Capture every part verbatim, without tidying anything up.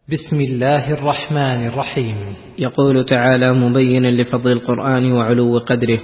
بسم الله الرحمن الرحيم. يقول تعالى مبينا لفضل القرآن وعلو قدره: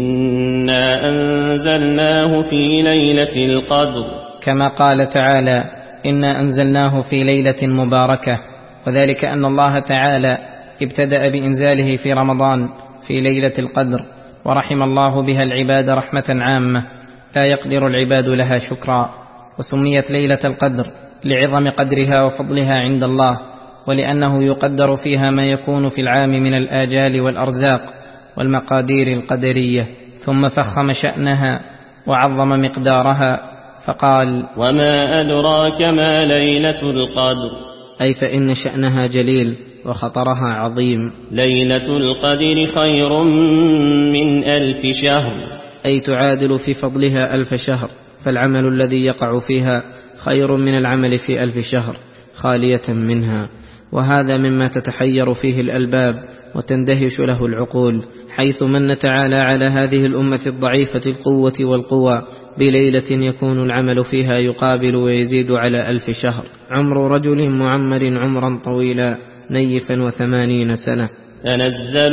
إنا أنزلناه في ليلة القدر. كما قال تعالى: إنا أنزلناه في ليلة مباركة، وذلك أن الله تعالى ابتدأ بإنزاله في رمضان في ليلة القدر، ورحم الله بها العباد رحمة عامة لا يقدر العباد لها شكرا. وسميت ليلة القدر لعظم قدرها وفضلها عند الله، ولأنه يقدر فيها ما يكون في العام من الآجال والأرزاق والمقادير القدرية. ثم فخم شأنها وعظم مقدارها فقال: وما أدراك ما ليلة القدر، أي فإن شأنها جليل وخطرها عظيم. ليلة القدر خير من ألف شهر، أي تعادل في فضلها ألف شهر، فالعمل الذي يقع فيها خير من العمل في ألف شهر خالية منها. وهذا مما تتحير فيه الألباب وتندهش له العقول، حيث من تعالى على هذه الأمة الضعيفة القوة والقوى بليلة يكون العمل فيها يقابل ويزيد على ألف شهر. عمر رجل معمر عمرا طويلا نيفا وثمانين سنة. تنزل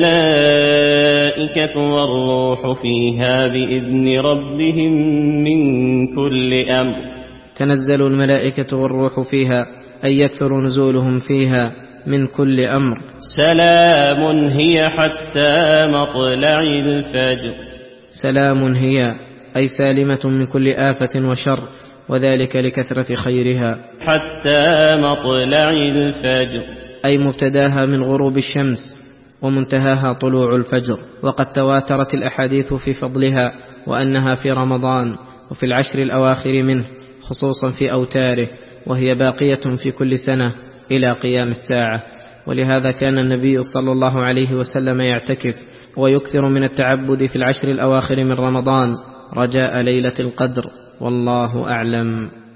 الملائكة والروح فيها بإذن ربهم من كل أمر. تنزل الملائكة والروح فيها أي يكثر نزولهم فيها من كل أمر. سلام هي حتى مطلع الفجر. سلام هي أي سالمة من كل آفة وشر، وذلك لكثرة خيرها. حتى مطلع الفجر أي مبتداها من غروب الشمس ومنتهاها طلوع الفجر. وقد تواترت الأحاديث في فضلها، وأنها في رمضان وفي العشر الأواخر منه، خصوصا في أوتاره، وهي باقية في كل سنة إلى قيام الساعة. ولهذا كان النبي صلى الله عليه وسلم يعتكف ويكثر من التعبد في العشر الأواخر من رمضان رجاء ليلة القدر، والله أعلم.